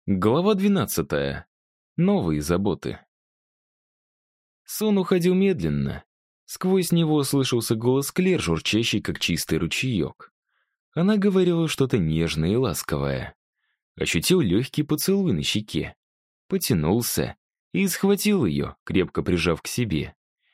Глава 12. Новые заботы. Сон уходил медленно. Сквозь него слышался голос Клер, журчащий, как чистый ручеек. Она говорила что-то нежное и ласковое. Ощутил легкий поцелуй на щеке. Потянулся и схватил ее, крепко прижав к себе.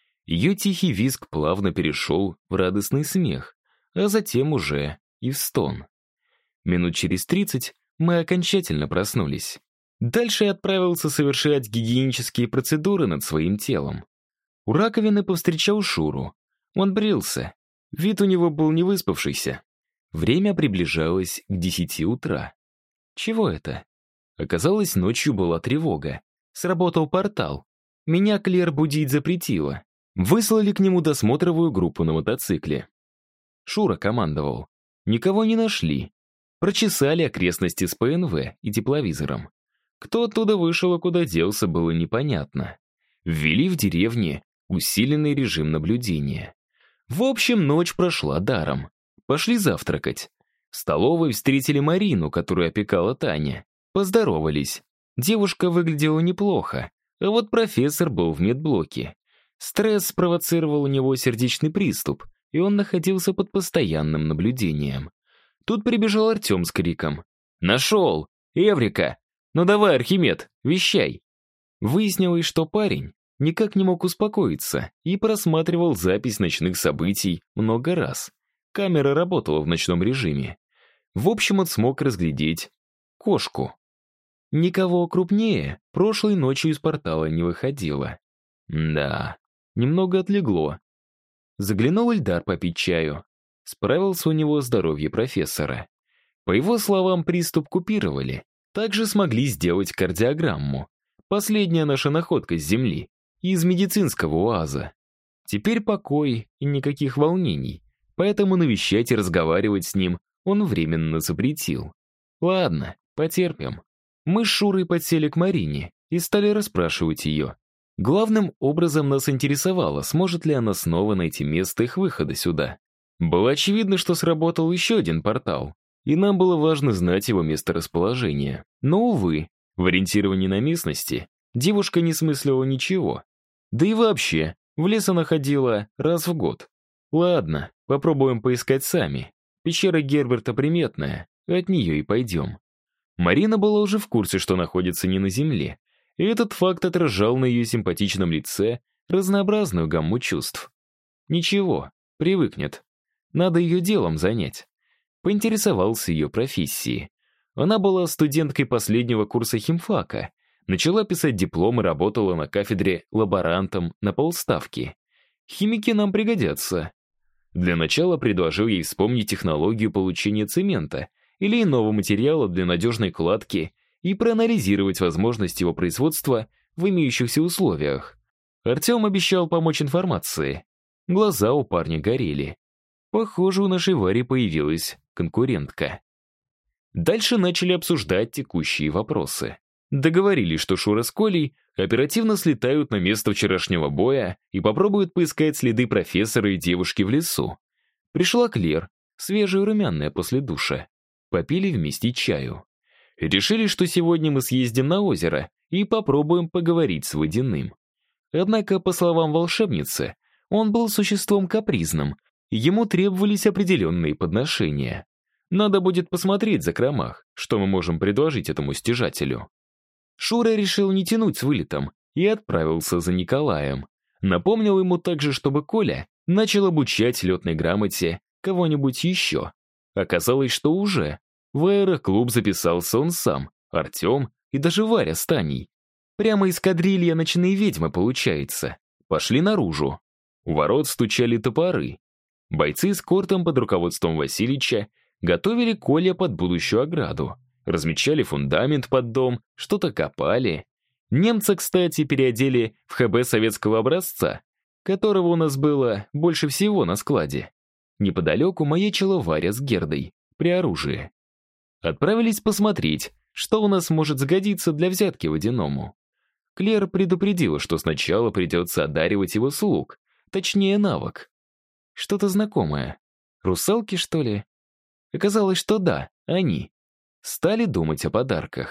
Ее тихий визг плавно перешел в радостный смех, а затем уже и в стон. Минут через 30 мы окончательно проснулись. Дальше я отправился совершать гигиенические процедуры над своим телом. У раковины повстречал Шуру. Он брился. Вид у него был невыспавшийся. Время приближалось к 10 утра. Чего это? Оказалось, ночью была тревога. Сработал портал. Меня Клер будить запретила. Выслали к нему досмотровую группу на мотоцикле. Шура командовал. Никого не нашли. Прочесали окрестности с ПНВ и тепловизором. Кто оттуда вышел, а куда делся, было непонятно. Ввели в деревне усиленный режим наблюдения. В общем, ночь прошла даром. Пошли завтракать. В столовой встретили Марину, которую опекала Таня. Поздоровались. Девушка выглядела неплохо, а вот профессор был в медблоке. Стресс спровоцировал у него сердечный приступ, и он находился под постоянным наблюдением. Тут прибежал Артем с криком: «Нашел! Эврика! Ну давай, Архимед, вещай!» Выяснилось, что парень никак не мог успокоиться и просматривал запись ночных событий много раз. Камера работала в ночном режиме. В общем, он смог разглядеть кошку. Никого крупнее прошлой ночью из портала не выходило. Да, немного отлегло. Заглянул Ильдар попить чаю. Справился у него здоровье профессора. По его словам, приступ купировали. Также смогли сделать кардиограмму. Последняя наша находка с Земли. Из медицинского УАЗа. Теперь покой и никаких волнений. Поэтому навещать и разговаривать с ним он временно запретил. Ладно, потерпим. Мы с Шурой подсели к Марине и стали расспрашивать ее. Главным образом нас интересовало, сможет ли она снова найти место их выхода сюда. Было очевидно, что сработал еще один портал, и нам было важно знать его месторасположение. Но, увы, в ориентировании на местности девушка не смыслила ничего. Да и вообще, в лес она ходила раз в год. Ладно, попробуем поискать сами. Пещера Герберта приметная, от нее и пойдем. Марина была уже в курсе, что находится не на земле, и этот факт отражал на ее симпатичном лице разнообразную гамму чувств. Ничего, привыкнет. Надо ее делом занять. Поинтересовался ее профессией. Она была студенткой последнего курса химфака, начала писать диплом и работала на кафедре лаборантом на полставки. Химики нам пригодятся. Для начала предложил ей вспомнить технологию получения цемента или иного материала для надежной кладки и проанализировать возможность его производства в имеющихся условиях. Артем обещал помочь информацией. Глаза у парня горели. Похоже, у нашей Вари появилась конкурентка. Дальше начали обсуждать текущие вопросы. Договорились, что Шура с Колей оперативно слетают на место вчерашнего боя и попробуют поискать следы профессора и девушки в лесу. Пришла Клер, свежая и румяная после душа. Попили вместе чаю. Решили, что сегодня мы съездим на озеро и попробуем поговорить с Водяным. Однако, по словам волшебницы, он был существом капризным, и ему требовались определенные подношения. Надо будет посмотреть в закромах, что мы можем предложить этому стяжателю. Шура решил не тянуть с вылетом и отправился за Николаем. Напомнил ему также, чтобы Коля начал обучать летной грамоте кого-нибудь еще. Оказалось, что уже. В аэроклуб записался он сам, Артем и даже Варя с Таней. Прямо эскадрилья «Ночные ведьмы» получается. Пошли наружу. У ворот стучали топоры. Бойцы эскортом под руководством Васильича готовили Коля под будущую ограду. Размечали фундамент под дом, что-то копали. Немца, кстати, переодели в ХБ советского образца, которого у нас было больше всего на складе. Неподалеку маячила Варя с Гердой, при оружии. Отправились посмотреть, что у нас может сгодиться для взятки Водяному. Клер предупредила, что сначала придется одаривать его слуг, точнее навык. Что-то знакомое. Русалки, что ли? Оказалось, что да, они. Стали думать о подарках.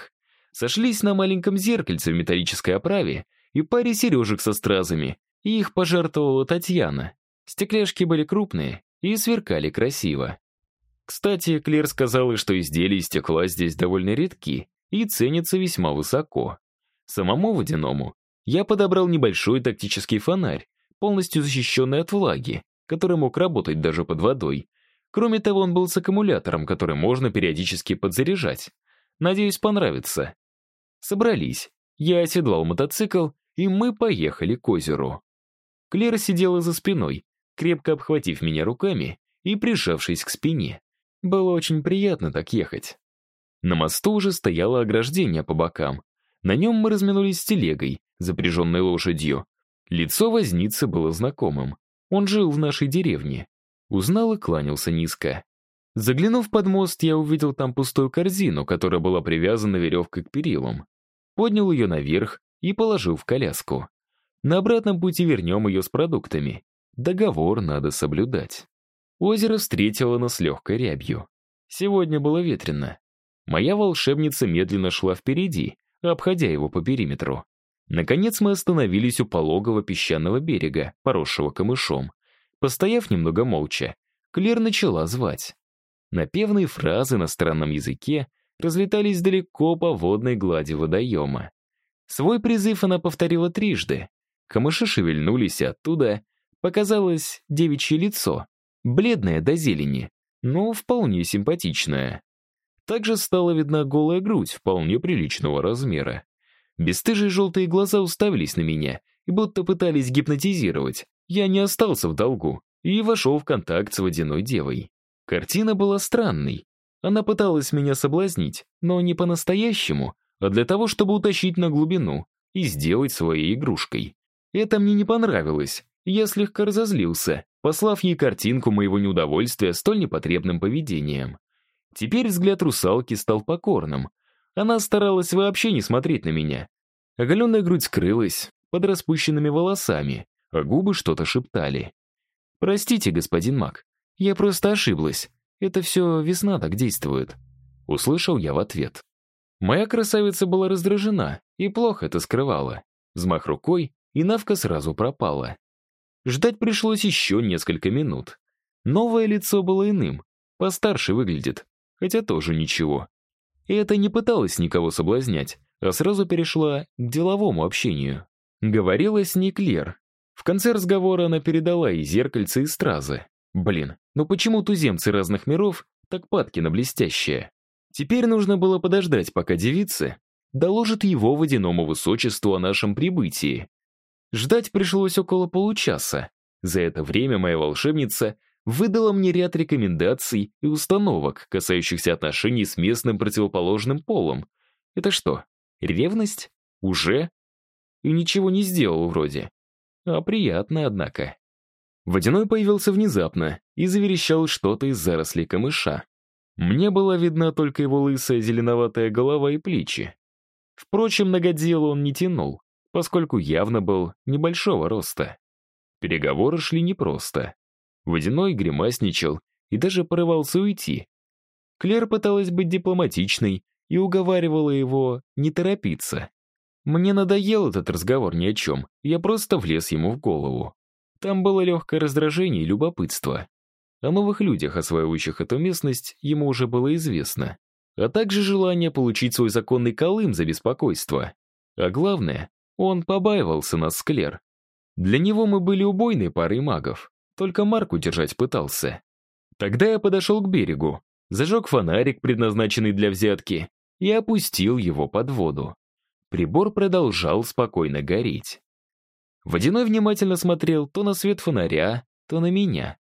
сошлись на маленьком зеркальце в металлической оправе и паре сережек со стразами, и их пожертвовала Татьяна. Стекляшки были крупные и сверкали красиво. Кстати, Клер сказала, что изделия из стекла здесь довольно редки и ценятся весьма высоко. Самому водяному я подобрал небольшой тактический фонарь, полностью защищенный от влаги, который мог работать даже под водой. Кроме того, он был с аккумулятором, который можно периодически подзаряжать. Надеюсь, понравится. Собрались. Я оседлал мотоцикл, и мы поехали к озеру. Клера сидела за спиной, крепко обхватив меня руками и прижавшись к спине. Было очень приятно так ехать. На мосту уже стояло ограждение по бокам. На нем мы разминулись с телегой, запряженной лошадью. Лицо возницы было знакомым. Он жил в нашей деревне. Узнал и кланялся низко. Заглянув под мост, я увидел там пустую корзину, которая была привязана веревкой к перилам. Поднял ее наверх и положил в коляску. На обратном пути вернем ее с продуктами. Договор надо соблюдать. Озеро встретило нас легкой рябью. Сегодня было ветрено. Моя волшебница медленно шла впереди, обходя его по периметру. Наконец мы остановились у пологого песчаного берега, поросшего камышом. Постояв немного молча, Клер начала звать. Напевные фразы на странном языке разлетались далеко по водной глади водоема. Свой призыв она повторила трижды. Камыши шевельнулись, и оттуда показалось девичье лицо, бледное до зелени, но вполне симпатичное. Также стала видна голая грудь вполне приличного размера. Бесстыжие желтые глаза уставились на меня и будто пытались гипнотизировать. Я не остался в долгу и вошел в контакт с водяной девой. Картина была странной. Она пыталась меня соблазнить, но не по-настоящему, а для того, чтобы утащить на глубину и сделать своей игрушкой. Это мне не понравилось, и я слегка разозлился, послав ей картинку моего неудовольствия столь непотребным поведением. Теперь взгляд русалки стал покорным. Она старалась вообще не смотреть на меня. Оголенная грудь скрылась под распущенными волосами, а губы что-то шептали. «Простите, господин маг, я просто ошиблась. Это все весна так действует», — услышал я в ответ. Моя красавица была раздражена и плохо это скрывала. Взмах рукой, и Навка сразу пропала. Ждать пришлось еще несколько минут. Новое лицо было иным, постарше выглядит, хотя тоже ничего. И это не пыталась никого соблазнять, а сразу перешла к деловому общению. Говорила с ней Клер. В конце разговора она передала ей зеркальце и стразы. Блин, ну почему туземцы разных миров так падки на блестящее? Теперь нужно было подождать, пока девица доложит его водяному высочеству о нашем прибытии. Ждать пришлось около получаса. За это время моя волшебница выдала мне ряд рекомендаций и установок, касающихся отношений с местным противоположным полом. Это что, ревность? Уже? И ничего не сделал вроде. А приятно, однако. Водяной появился внезапно и заверещал что-то из зарослей камыша. Мне была видна только его лысая зеленоватая голова и плечи. Впрочем, на годзиллу он не тянул, поскольку явно был небольшого роста. Переговоры шли непросто. Водяной гримасничал и даже порывался уйти. Клер пыталась быть дипломатичной и уговаривала его не торопиться. Мне надоел этот разговор ни о чем, я просто влез ему в голову. Там было легкое раздражение и любопытство. О новых людях, осваивающих эту местность, ему уже было известно. А также желание получить свой законный калым за беспокойство. А главное, он побаивался нас с Клер. Для него мы были убойной парой магов, только Марк удержать пытался. Тогда я подошел к берегу, зажег фонарик, предназначенный для взятки, и опустил его под воду. Прибор продолжал спокойно гореть. Водяной внимательно смотрел то на свет фонаря, то на меня.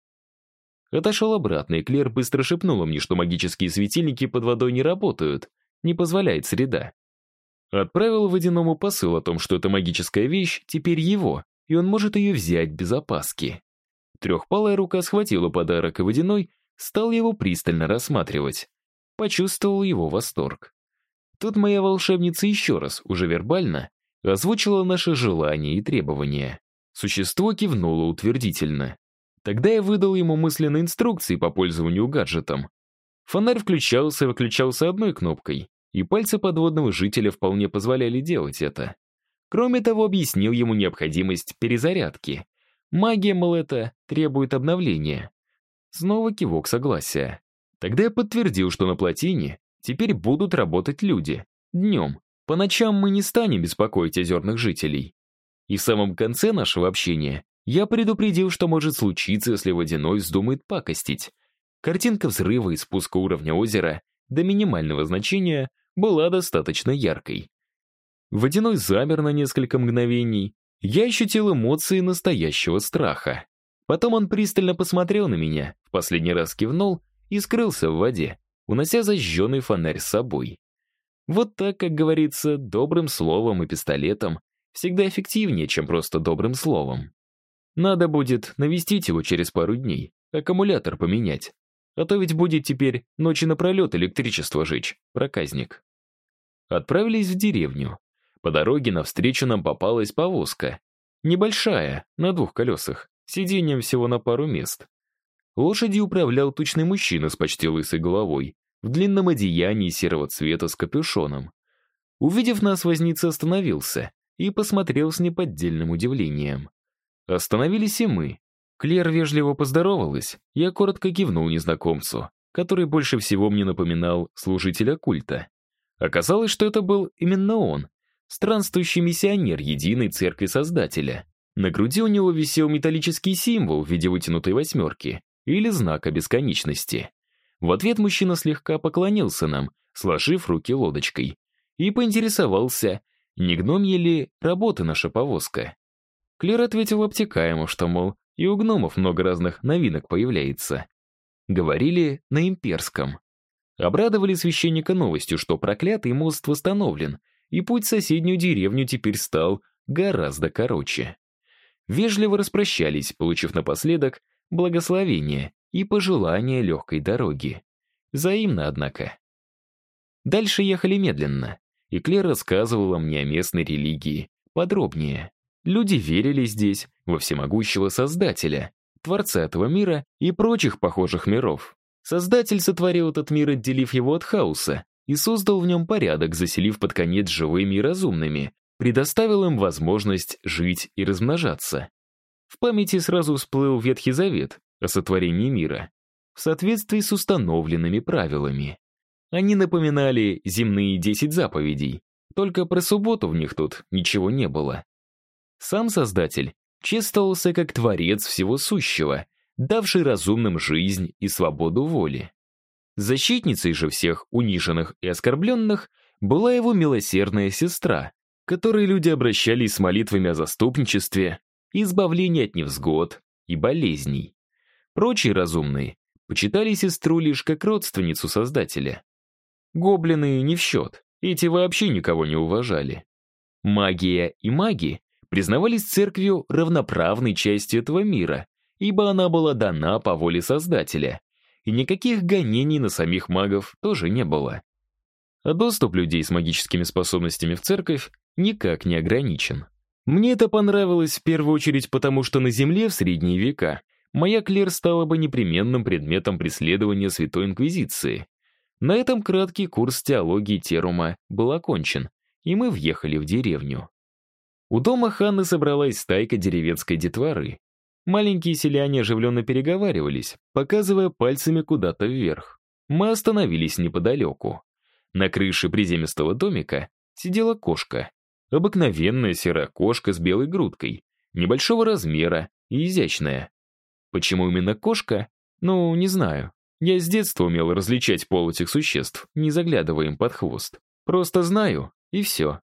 Отошел обратно, и Клер быстро шепнула мне, что магические светильники под водой не работают, не позволяет среда. Отправил водяному посыл о том, что эта магическая вещь теперь его, и он может ее взять без опаски. Трехпалая рука схватила подарок, и водяной стал его пристально рассматривать. Почувствовал его восторг. Тут моя волшебница еще раз, уже вербально, озвучила наши желания и требования. Существо кивнуло утвердительно. Тогда я выдал ему мысленные инструкции по пользованию гаджетом. Фонарь включался и выключался одной кнопкой, и пальцы подводного жителя вполне позволяли делать это. Кроме того, объяснил ему необходимость перезарядки. Магия, мол, это требует обновления. Снова кивок согласия. Тогда я подтвердил, что на плотине теперь будут работать люди. Днем. По ночам мы не станем беспокоить озерных жителей. И в самом конце нашего общения я предупредил, что может случиться, если водяной вздумает пакостить. Картинка взрыва и спуска уровня озера до минимального значения была достаточно яркой. Водяной замер на несколько мгновений. Я ощутил эмоции настоящего страха. Потом он пристально посмотрел на меня, в последний раз кивнул и скрылся в воде, унося зажженный фонарь с собой. Вот так, как говорится, добрым словом и пистолетом всегда эффективнее, чем просто добрым словом. Надо будет навестить его через пару дней, аккумулятор поменять. А то ведь будет теперь ночи напролет электричество жечь, проказник. Отправились в деревню. По дороге навстречу нам попалась повозка. Небольшая, на 2 колесах, сиденьем всего на пару мест. Лошадью управлял тучный мужчина с почти лысой головой, в длинном одеянии серого цвета с капюшоном. Увидев нас, возница остановился и посмотрел с неподдельным удивлением. Остановились и мы. Клер вежливо поздоровалась, я коротко кивнул незнакомцу, который больше всего мне напоминал служителя культа. Оказалось, что это был именно он, странствующий миссионер единой церкви Создателя. На груди у него висел металлический символ в виде вытянутой 8 или знака бесконечности. В ответ мужчина слегка поклонился нам, сложив руки лодочкой, и поинтересовался, не гномья ли работы наша повозка. Клер ответил обтекаемо, что, мол, и у гномов много разных новинок появляется. Говорили на имперском. Обрадовали священника новостью, что проклятый мост восстановлен, и путь в соседнюю деревню теперь стал гораздо короче. Вежливо распрощались, получив напоследок благословение и пожелание легкой дороги. Взаимно, однако. Дальше ехали медленно, и Клер рассказывала мне о местной религии подробнее. Люди верили здесь во всемогущего Создателя, Творца этого мира и прочих похожих миров. Создатель сотворил этот мир, отделив его от хаоса, и создал в нем порядок, заселив под конец живыми и разумными, предоставил им возможность жить и размножаться. В памяти сразу всплыл Ветхий Завет о сотворении мира, в соответствии с установленными правилами. Они напоминали земные 10 заповедей, только про субботу в них тут ничего не было. Сам Создатель чествовался как Творец всего сущего, давший разумным жизнь и свободу воли. Защитницей же всех униженных и оскорбленных была его милосердная сестра, к которой люди обращались с молитвами о заступничестве и избавлении от невзгод и болезней. Прочие разумные почитали сестру лишь как родственницу Создателя. Гоблины не в счет, эти вообще никого не уважали. Магия и маги признавались церковью равноправной частью этого мира, ибо она была дана по воле Создателя, и никаких гонений на самих магов тоже не было. А доступ людей с магическими способностями в церковь никак не ограничен. Мне это понравилось в первую очередь потому, что на Земле в средние века моя Клер стала бы непременным предметом преследования Святой Инквизиции. На этом краткий курс теологии Терума был окончен, и мы въехали в деревню. У дома Ханны собралась стайка деревенской детворы. Маленькие селяне оживленно переговаривались, показывая пальцами куда-то вверх. Мы остановились неподалеку. На крыше приземистого домика сидела кошка. Обыкновенная серая кошка с белой грудкой, небольшого размера и изящная. Почему именно кошка? Ну, не знаю. Я с детства умел различать пол этих существ, не заглядывая им под хвост. Просто знаю, и все.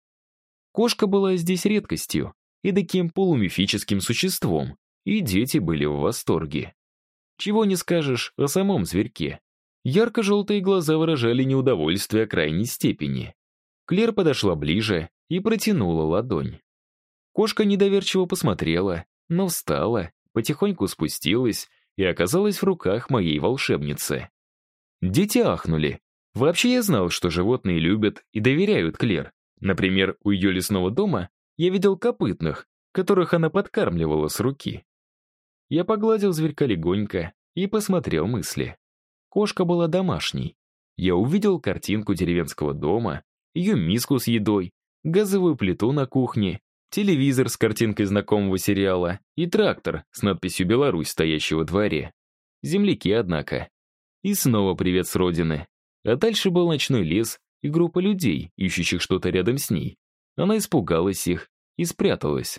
Кошка была здесь редкостью, эдаким полумифическим существом, и дети были в восторге. Чего не скажешь о самом зверьке. Ярко-желтые глаза выражали неудовольствие крайней степени. Клер подошла ближе и протянула ладонь. Кошка недоверчиво посмотрела, но встала, потихоньку спустилась и оказалась в руках моей волшебницы. Дети ахнули. Вообще я знал, что животные любят и доверяют Клер. Например, у ее лесного дома я видел копытных, которых она подкармливала с руки. Я погладил зверька легонько и посмотрел мысли. Кошка была домашней. Я увидел картинку деревенского дома, ее миску с едой, газовую плиту на кухне, телевизор с картинкой знакомого сериала и трактор с надписью «Беларусь», стоящий во дворе. Земляки, однако. И снова привет с родины. А дальше был ночной лес и группа людей, ищущих что-то рядом с ней. Она испугалась их и спряталась.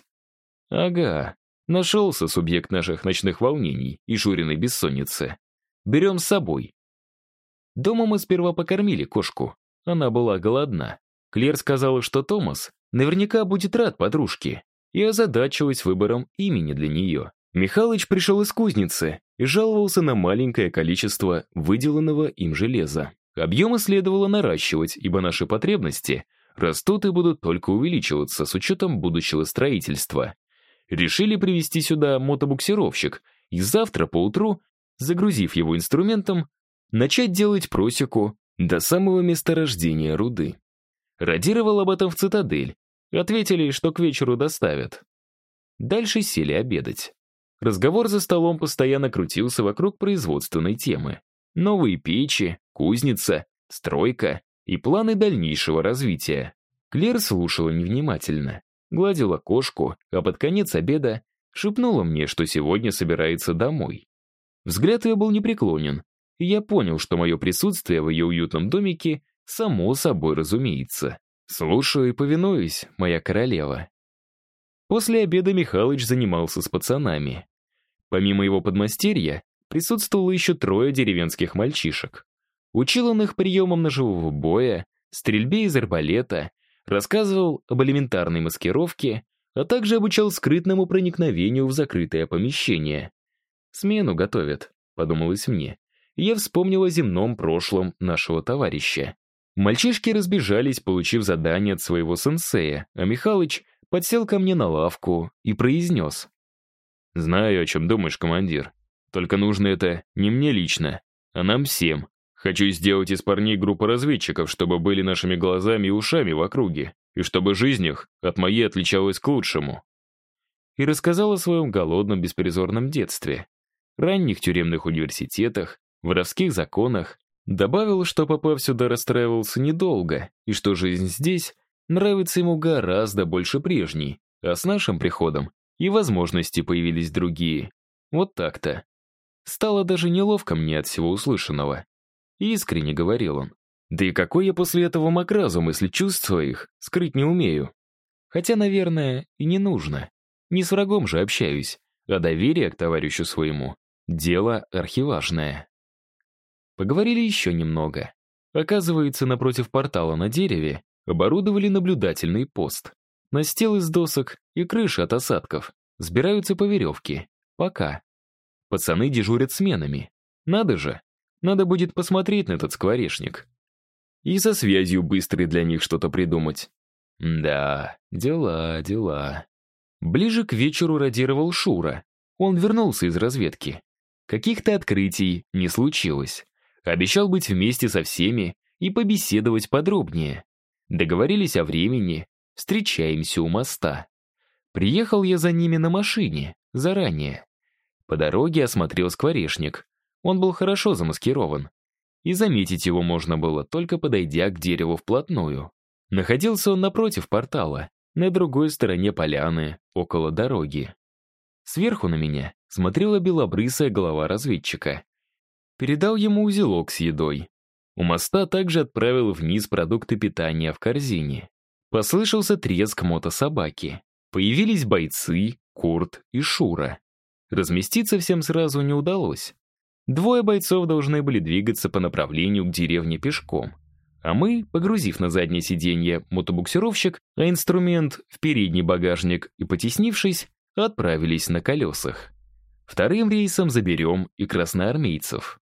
Ага, нашелся субъект наших ночных волнений и Шуриной бессонницы. Берем с собой. Дома мы сперва покормили кошку. Она была голодна. Клер сказала, что Томас наверняка будет рад подружке, и озадачилась выбором имени для нее. Михалыч пришел из кузницы и жаловался на маленькое количество выделанного им железа. Объемы следовало наращивать, ибо наши потребности растут и будут только увеличиваться с учетом будущего строительства. Решили привезти сюда мотобуксировщик и завтра поутру, загрузив его инструментом, начать делать просеку до самого месторождения руды. Радировал об этом в цитадель. Ответили, что к вечеру доставят. Дальше сели обедать. Разговор за столом постоянно крутился вокруг производственной темы. Новые печи, кузница, стройка и планы дальнейшего развития. Клер слушала невнимательно, гладила кошку, а под конец обеда шепнула мне, что сегодня собирается домой. Взгляд ее был непреклонен, и я понял, что мое присутствие в ее уютном домике само собой разумеется. Слушаю и повинуюсь, моя королева. После обеда Михалыч занимался с пацанами. Помимо его подмастерья, присутствовало еще 3 деревенских мальчишек. Учил он их приемам ножевого боя, стрельбе из арбалета, рассказывал об элементарной маскировке, а также обучал скрытному проникновению в закрытое помещение. «Смену готовят», — подумалось мне. Я вспомнил о земном прошлом нашего товарища. Мальчишки разбежались, получив задание от своего сенсея, а Михалыч подсел ко мне на лавку и произнес: «Знаю, о чем думаешь, командир. Только нужно это не мне лично, а нам всем. Хочу сделать из парней группу разведчиков, чтобы были нашими глазами и ушами в округе, и чтобы жизнь их от моей отличалась к лучшему». И рассказал о своем голодном беспризорном детстве, ранних тюремных университетах, воровских законах, добавил, что попав сюда, расстраивался недолго, и что жизнь здесь нравится ему гораздо больше прежней, а с нашим приходом и возможности появились другие. Вот так-то. Стало даже неловко мне от всего услышанного. И искренне говорил он. Да и какой я после этого мог разум, если чувств своих скрыть не умею? Хотя, наверное, и не нужно. Не с врагом же общаюсь, а доверие к товарищу своему — дело архиважное. Поговорили еще немного. Оказывается, напротив портала на дереве оборудовали наблюдательный пост. Настил из досок и крыша от осадков. Сбираются по веревке. Пока. Пацаны дежурят сменами. Надо же. Надо будет посмотреть на этот скворечник. И со связью быстро для них что-то придумать. Да, дела, дела. Ближе к вечеру радировал Шура. Он вернулся из разведки. Каких-то открытий не случилось. Обещал быть вместе со всеми и побеседовать подробнее. Договорились о времени, встречаемся у моста. Приехал я за ними на машине, заранее. По дороге осмотрел скворечник. Он был хорошо замаскирован. И заметить его можно было, только подойдя к дереву вплотную. Находился он напротив портала, на другой стороне поляны, около дороги. Сверху на меня смотрела белобрысая голова разведчика. Передал ему узелок с едой. У моста также отправил вниз продукты питания в корзине. Послышался треск мотособаки. Появились бойцы, Курт и Шура. Разместиться всем сразу не удалось. 2 бойцов должны были двигаться по направлению к деревне пешком. А мы, погрузив на заднее сиденье мотобуксировщик, а инструмент в передний багажник и потеснившись, отправились на колесах. 2-м рейсом заберем и красноармейцев.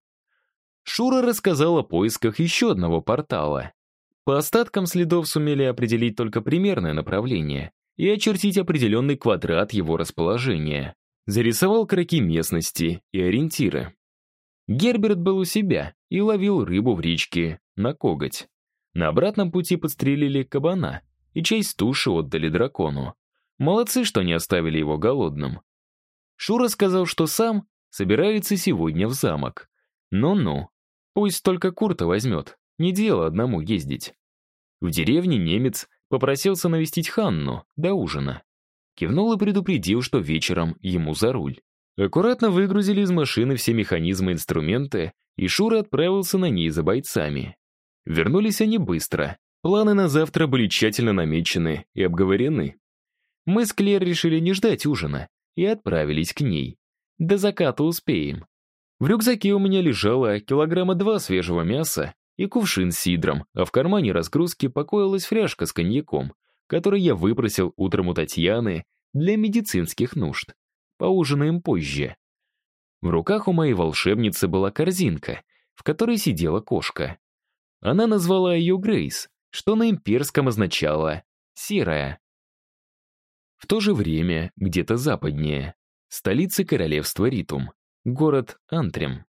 Шура рассказал о поисках еще одного портала. По остаткам следов сумели определить только примерное направление и очертить определенный квадрат его расположения. Зарисовал кроки местности и ориентиры. Герберт был у себя и ловил рыбу в речке на коготь. На обратном пути подстрелили кабана и часть туши отдали дракону. Молодцы, что не оставили его голодным. Шура сказал, что сам собирается сегодня в замок. Ну-ну, пусть только Курта возьмет, Не дело одному ездить. В деревне немец попросился навестить Ханну до ужина. Кивнул и предупредил, что вечером ему за руль. Аккуратно выгрузили из машины все механизмы и инструменты, и Шура отправился на ней за бойцами. Вернулись они быстро. Планы на завтра были тщательно намечены и обговорены. Мы с Клер решили не ждать ужина и отправились к ней. До заката успеем. В рюкзаке у меня лежало 2 килограмма свежего мяса и кувшин с сидром, а в кармане разгрузки покоилась фляжка с коньяком, который я выпросил утром у Татьяны для медицинских нужд. Поужинаем позже. В руках у моей волшебницы была корзинка, в которой сидела кошка. Она назвала ее Грейс, что на имперском означало «серая». В то же время, где-то западнее, столица королевства Ритум, город Антрем.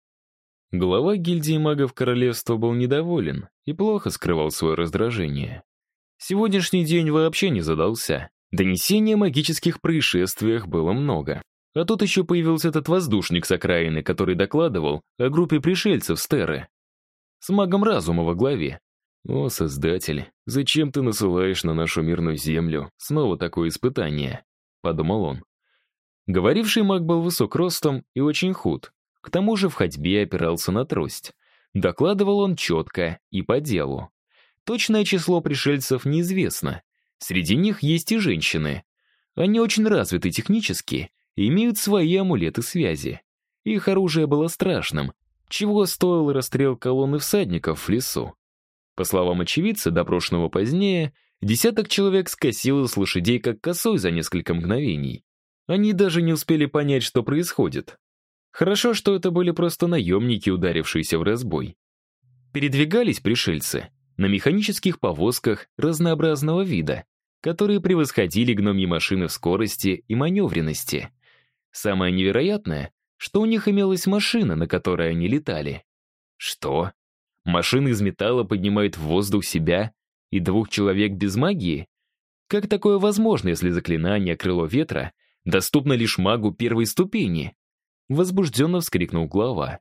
Глава гильдии магов королевства был недоволен и плохо скрывал свое раздражение. Сегодняшний день вообще не задался. Донесений о магических происшествиях было много. А тут еще появился этот воздушник с окраины, который докладывал о группе пришельцев с Терры. С магом разума во главе. «О, Создатель, зачем ты насылаешь на нашу мирную землю снова такое испытание?» — подумал он. Говоривший маг был высок ростом и очень худ. К тому же в ходьбе опирался на трость. Докладывал он четко и по делу. Точное число пришельцев неизвестно. Среди них есть и женщины. Они очень развиты технически и имеют свои амулеты связи. Их оружие было страшным, чего стоил расстрел колонны всадников в лесу. По словам очевидца, допрошенного позднее, 10 человек скосило с лошадей как косой за несколько мгновений. Они даже не успели понять, что происходит. Хорошо, что это были просто наемники, ударившиеся в разбой. Передвигались пришельцы на механических повозках разнообразного вида, которые превосходили гномьи машины в скорости и маневренности. Самое невероятное, что у них имелась машина, на которой они летали. Что? Машина из металла поднимает в воздух себя и 2 человек без магии? Как такое возможно, если заклинание «Крыло ветра» доступно лишь магу 1 ступени? Возбужденно вскрикнул глава.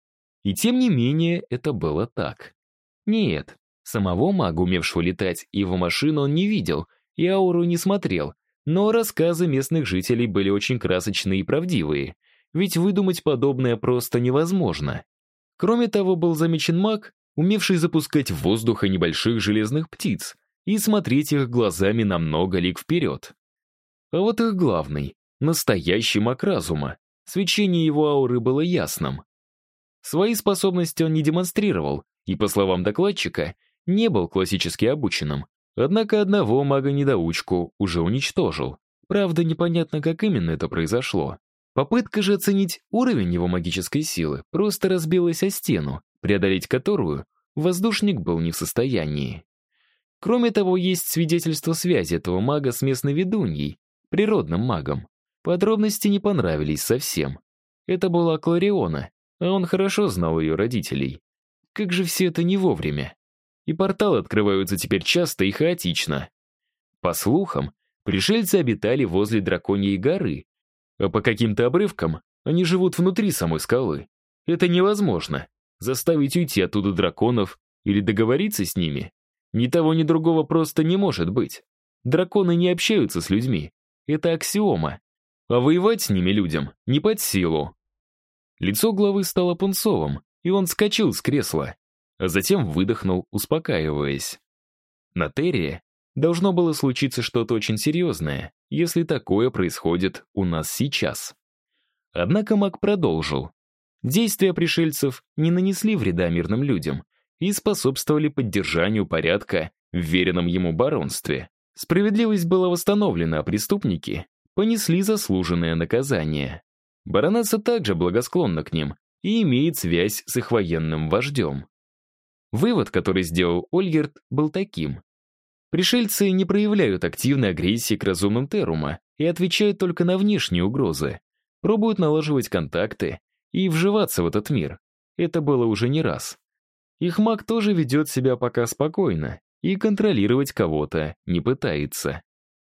И тем не менее, это было так. Нет, самого мага, умевшего летать, и его машину он не видел, и ауру не смотрел, но рассказы местных жителей были очень красочные и правдивые, ведь выдумать подобное просто невозможно. Кроме того, был замечен маг, умевший запускать в воздух небольших железных птиц и смотреть их глазами на много лиг вперед. А вот их главный, настоящий маг разума, свечение его ауры было ясным. Свои способности он не демонстрировал и, по словам докладчика, не был классически обученным, однако одного мага-недоучку уже уничтожил. Правда, непонятно, как именно это произошло. Попытка же оценить уровень его магической силы просто разбилась о стену, преодолеть которую воздушник был не в состоянии. Кроме того, есть свидетельство связи этого мага с местной ведуньей, природным магом. Подробности не понравились совсем. Это была Клариона, а он хорошо знал ее родителей. Как же все это не вовремя. И порталы открываются теперь часто и хаотично. По слухам, пришельцы обитали возле Драконьей горы, а по каким-то обрывкам они живут внутри самой скалы. Это невозможно. Заставить уйти оттуда драконов или договориться с ними? Ни того, ни другого просто не может быть. Драконы не общаются с людьми. Это аксиома. А воевать с ними людям не под силу. Лицо главы стало пунцовым, и он вскочил с кресла, а затем выдохнул, успокаиваясь. На Терре должно было случиться что-то очень серьезное, если такое происходит у нас сейчас. Однако маг продолжил. Действия пришельцев не нанесли вреда мирным людям и способствовали поддержанию порядка в веренном ему баронстве. Справедливость была восстановлена, а преступники понесли заслуженное наказание. Баронесса также благосклонна к ним и имеет связь с их военным вождем. Вывод, который сделал Ольгерт, был таким. Пришельцы не проявляют активной агрессии к разумным Терума и отвечают только на внешние угрозы, пробуют налаживать контакты и вживаться в этот мир. Это было уже не раз. Их маг тоже ведет себя пока спокойно и контролировать кого-то не пытается.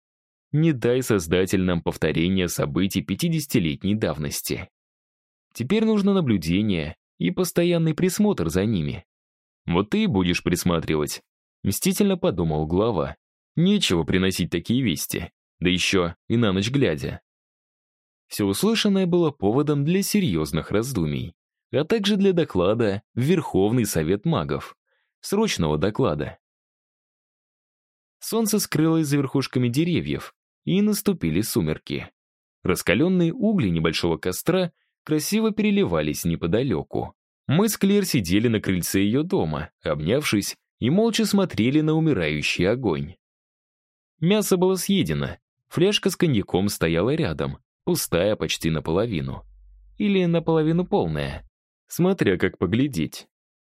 Не дай Создатель нам повторения событий 50-летней давности. Теперь нужно наблюдение и постоянный присмотр за ними. Вот ты и будешь присматривать. Мстительно подумал глава. Нечего приносить такие вести, да еще и на ночь глядя. Все услышанное было поводом для серьезных раздумий, а также для доклада в Верховный Совет магов. Срочного доклада. Солнце скрылось за верхушками деревьев, и наступили сумерки. Раскаленные угли небольшого костра красиво переливались неподалеку. Мы с Клэр сидели на крыльце ее дома, обнявшись, и молча смотрели на умирающий огонь. Мясо было съедено, фляжка с коньяком стояла рядом, пустая почти наполовину. Или наполовину полная, смотря как поглядеть.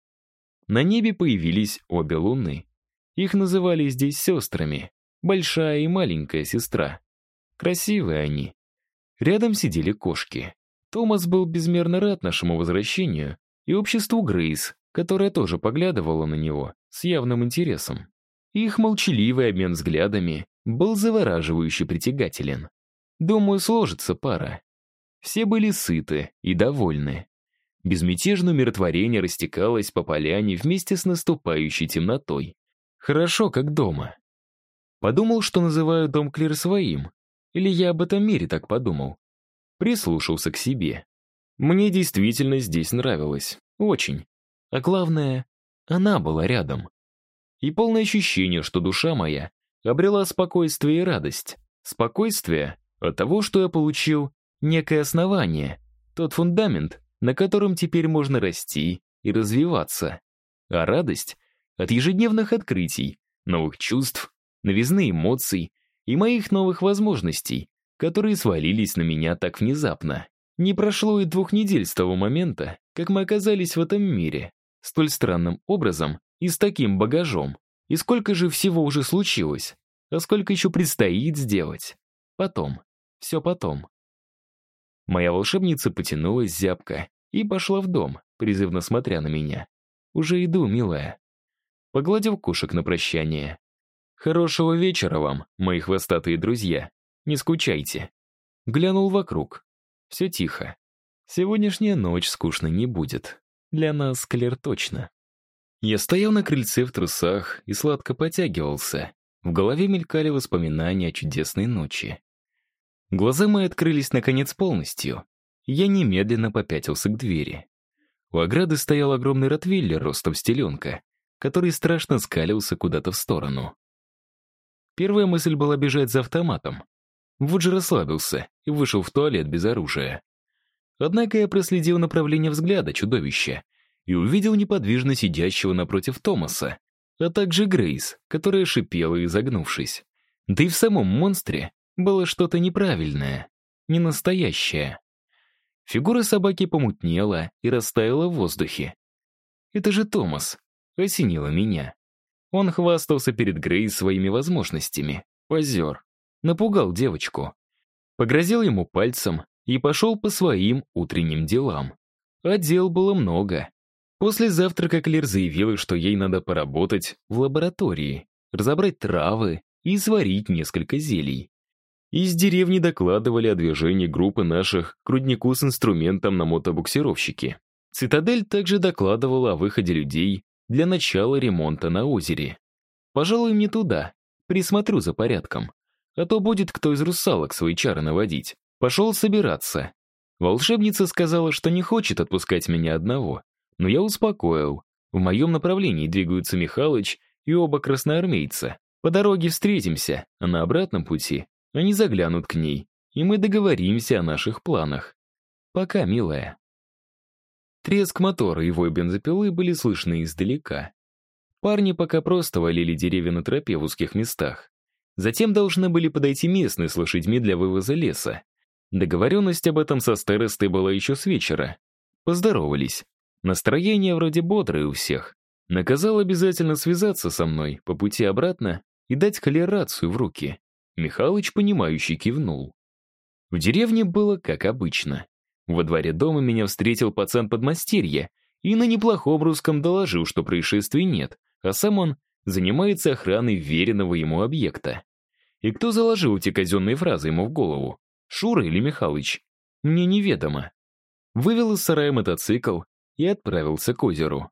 На небе появились обе луны. Их называли здесь сестрами, большая и маленькая сестра. Красивые они. Рядом сидели кошки. Томас был безмерно рад нашему возвращению и обществу Грейс, которая тоже поглядывала на него с явным интересом. Их молчаливый обмен взглядами был завораживающе притягателен. Думаю, сложится пара. Все были сыты и довольны. Безмятежное умиротворение растекалось по поляне вместе с наступающей темнотой. Хорошо, как дома. Подумал, что называю дом Клэр своим. Или я об этом мире так подумал. Прислушался к себе. Мне действительно здесь нравилось. Очень. А главное, она была рядом. И полное ощущение, что душа моя обрела спокойствие и радость. Спокойствие от того, что я получил некое основание, тот фундамент, на котором теперь можно расти и развиваться. А радость от ежедневных открытий, новых чувств, новизны эмоций и моих новых возможностей, которые свалились на меня так внезапно. Не прошло и 2 недель с того момента, как мы оказались в этом мире, столь странным образом и с таким багажом. И сколько же всего уже случилось, а сколько еще предстоит сделать. Потом, все потом. Моя волшебница потянулась зябко и пошла в дом, призывно смотря на меня. «Уже иду, милая». Погладил кошек на прощание. «Хорошего вечера вам, мои хвостатые друзья. Не скучайте». Глянул вокруг. Все тихо. Сегодняшняя ночь скучной не будет. Для нас, Клэр, точно. Я стоял на крыльце в трусах и сладко потягивался. В голове мелькали воспоминания о чудесной ночи. Глаза мои открылись наконец полностью. Я немедленно попятился к двери. У ограды стоял огромный ротвейлер ростом с теленка, который страшно скалился куда-то в сторону. Первая мысль была бежать за автоматом. Вот же расслабился и вышел в туалет без оружия. Однако я проследил направление взгляда чудовища и увидел неподвижно сидящего напротив Томаса, а также Грейс, которая шипела, изогнувшись. Да и в самом монстре было что-то неправильное, ненастоящее. Фигура собаки помутнела и растаяла в воздухе. «Это же Томас», — осенило меня. Он хвастался перед Грейс своими возможностями, позер, напугал девочку. Погрозил ему пальцем и пошел по своим утренним делам. А дел было много. После завтрака Клэр заявила, что ей надо поработать в лаборатории, разобрать травы и сварить несколько зелий. Из деревни докладывали о движении группы наших к руднику с инструментом на мотобуксировщике. Цитадель также докладывала о выходе людей для начала ремонта на озере. Пожалуй, мне туда, присмотрю за порядком. А то будет кто из русалок свои чары наводить. Пошел собираться. Волшебница сказала, что не хочет отпускать меня одного. Но я успокоил. В моем направлении двигаются Михалыч и оба красноармейца. По дороге встретимся, а на обратном пути они заглянут к ней, и мы договоримся о наших планах. Пока, милая. Треск мотора и вой бензопилы были слышны издалека. Парни пока просто валили деревья на тропе в узких местах. Затем должны были подойти местные с лошадьми для вывоза леса. Договоренность об этом со старостой была еще с вечера. Поздоровались. Настроение вроде бодрое у всех. Наказал обязательно связаться со мной по пути обратно и дать Клэр рацию в руки. Михалыч, понимающе кивнул. В деревне было как обычно. Во дворе дома меня встретил пацан-подмастерье и на неплохом русском доложил, что происшествий нет, а сам он занимается охраной веренного ему объекта. И кто заложил эти казенные фразы ему в голову? Шура или Михалыч? Мне неведомо. Вывел из сарая мотоцикл и отправился к озеру.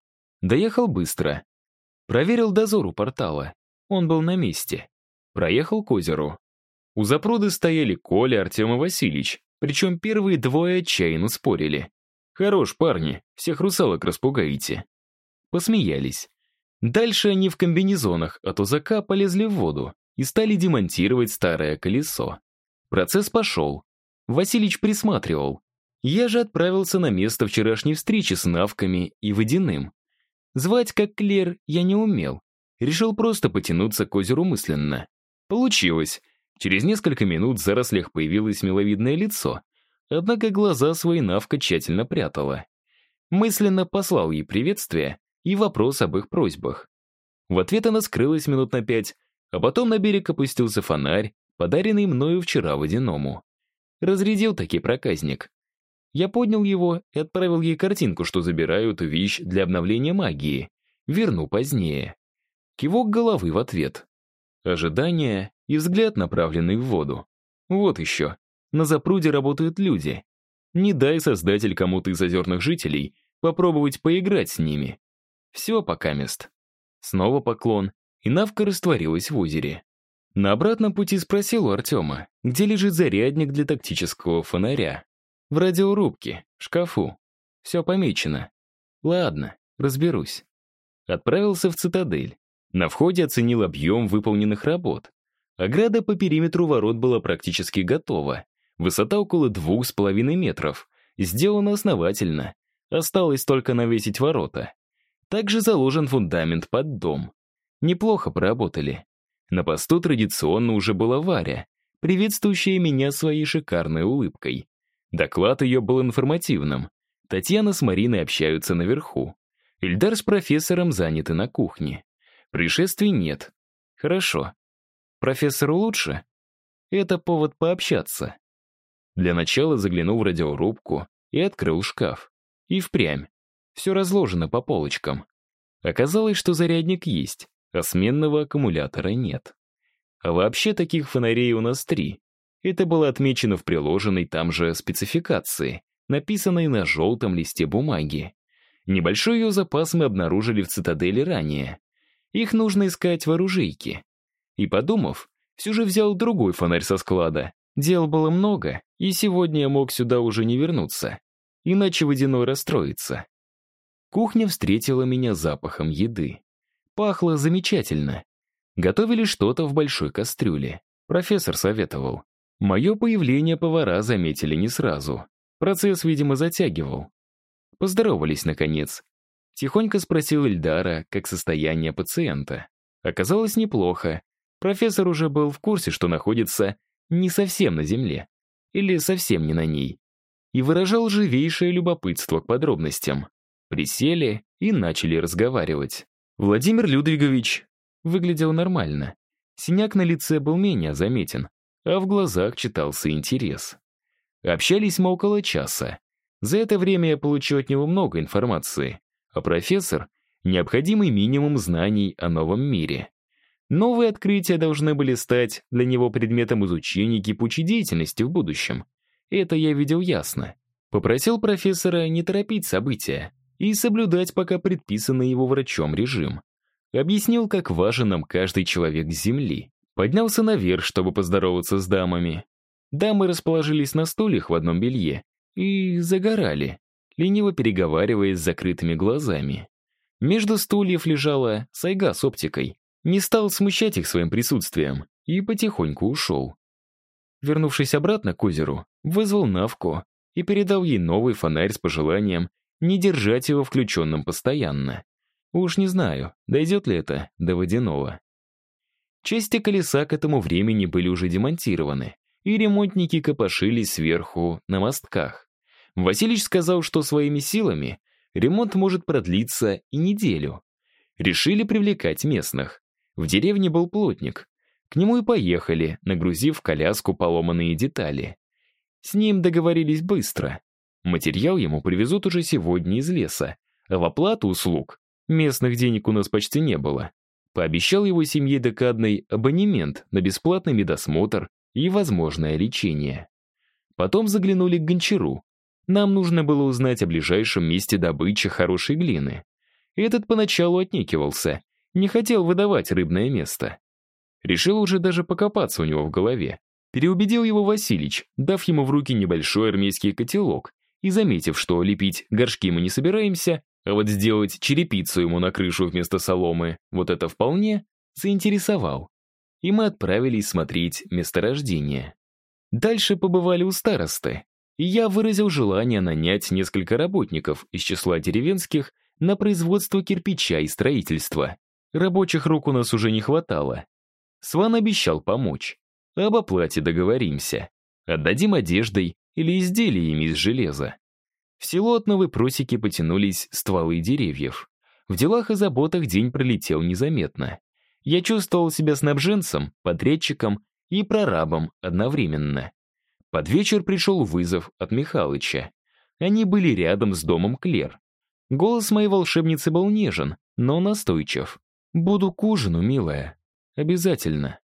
Доехал быстро. Проверил дозор у портала. Он был на месте. Проехал к озеру. У запруды стояли Коля, Артем и Васильич, причем первые двое отчаянно спорили. «Хорош, парни, всех русалок распугаете». Посмеялись. Дальше они в комбинезонах от узака полезли в воду и стали демонтировать старое колесо. Процесс пошел. Василич присматривал. Я же отправился на место вчерашней встречи с Навками и Водяным. Звать как Клер я не умел. Решил просто потянуться к озеру мысленно. Получилось. Через несколько минут в зарослях появилось миловидное лицо, однако глаза свои Навка тщательно прятала. Мысленно послал ей приветствие и вопрос об их просьбах. В ответ она скрылась минут на 5, а потом на берег опустился фонарь, подаренный мною вчера Водяному. Разрядил таки проказник. Я поднял его и отправил ей картинку, что забираю эту вещь для обновления магии. Верну позднее. Кивок головы в ответ. Ожидание и взгляд, направленный в воду. Вот еще. На запруде работают люди. Не дай, Создатель, кому-то из озерных жителей попробовать поиграть с ними. Все покамест. Снова поклон, и Навка растворилась в озере. На обратном пути спросил у Артема, где лежит зарядник для тактического фонаря. В радиорубке, в шкафу. Все помечено. Ладно, разберусь. Отправился в цитадель. На входе оценил объем выполненных работ. Ограда по периметру ворот была практически готова. Высота около 2,5 метров. Сделано основательно. Осталось только навесить ворота. Также заложен фундамент под дом. Неплохо поработали. На посту традиционно уже была Варя, приветствующая меня своей шикарной улыбкой. Доклад ее был информативным. Татьяна с Мариной общаются наверху. Ильдар с профессором заняты на кухне. Происшествий нет. Хорошо. Профессору лучше? Это повод пообщаться. Для начала заглянул в радиорубку и открыл шкаф. И впрямь. Все разложено по полочкам. Оказалось, что зарядник есть, а сменного аккумулятора нет. А вообще таких фонарей у нас 3. Это было отмечено в приложенной там же спецификации, написанной на желтом листе бумаги. Небольшой ее запас мы обнаружили в цитадели ранее. Их нужно искать в оружейке. И подумав, все же взял другой фонарь со склада. Дел было много, и сегодня я мог сюда уже не вернуться. Иначе Водяной расстроится. Кухня встретила меня запахом еды. Пахло замечательно. Готовили что-то в большой кастрюле. Профессор советовал. Мое появление повара заметили не сразу. Процесс, видимо, затягивал. Поздоровались, наконец. Тихонько спросил Ильдара, как состояние пациента. Оказалось неплохо. Профессор уже был в курсе, что находится не совсем на земле. Или совсем не на ней. И выражал живейшее любопытство к подробностям. Присели и начали разговаривать. Владимир Людвигович выглядел нормально. Синяк на лице был менее заметен, а в глазах читался интерес. Общались мы около часа. За это время я получил от него много информации, а профессор — необходимый минимум знаний о новом мире. Новые открытия должны были стать для него предметом изучения кипучей деятельности в будущем. Это я видел ясно. Попросил профессора не торопить события и соблюдать пока предписанный его врачом режим. Объяснил, как важен нам каждый человек с Земли. Поднялся наверх, чтобы поздороваться с дамами. Дамы расположились на стульях в одном белье и загорали, лениво переговариваясь с закрытыми глазами. Между стульев лежала Сайга с оптикой. Не стал смущать их своим присутствием и потихоньку ушел. Вернувшись обратно к озеру, вызвал Навку и передал ей новый фонарь с пожеланием не держать его включенным постоянно. Уж не знаю, дойдет ли это до Водяного. Части колеса к этому времени были уже демонтированы, и ремонтники копошились сверху на мостках. Василич сказал, что своими силами ремонт может продлиться и неделю. Решили привлекать местных. В деревне был плотник. К нему и поехали, нагрузив в коляску поломанные детали. С ним договорились быстро. Материал ему привезут уже сегодня из леса, а в оплату услуг местных денег у нас почти не было. Пообещал его семье декадный абонемент на бесплатный медосмотр и возможное лечение. Потом заглянули к Гончару. Нам нужно было узнать о ближайшем месте добычи хорошей глины. Этот поначалу отнекивался, не хотел выдавать рыбное место. Решил уже даже покопаться у него в голове. Переубедил его Василич, дав ему в руки небольшой армейский котелок и заметив, что лепить горшки мы не собираемся, а вот сделать черепицу ему на крышу вместо соломы, вот это вполне, заинтересовал. И мы отправились смотреть месторождение. Дальше побывали у старосты, и я выразил желание нанять несколько работников из числа деревенских на производство кирпича и строительства. Рабочих рук у нас уже не хватало. Сван обещал помочь. Об оплате договоримся. Отдадим одеждой или изделиями из железа. В село от новой просеки потянулись стволы деревьев. В делах и заботах день пролетел незаметно. Я чувствовал себя снабженцем, подрядчиком и прорабом одновременно. Под вечер пришел вызов от Михалыча. Они были рядом с домом Клер. Голос моей волшебницы был нежен, но настойчив. «Буду к ужину, милая. Обязательно».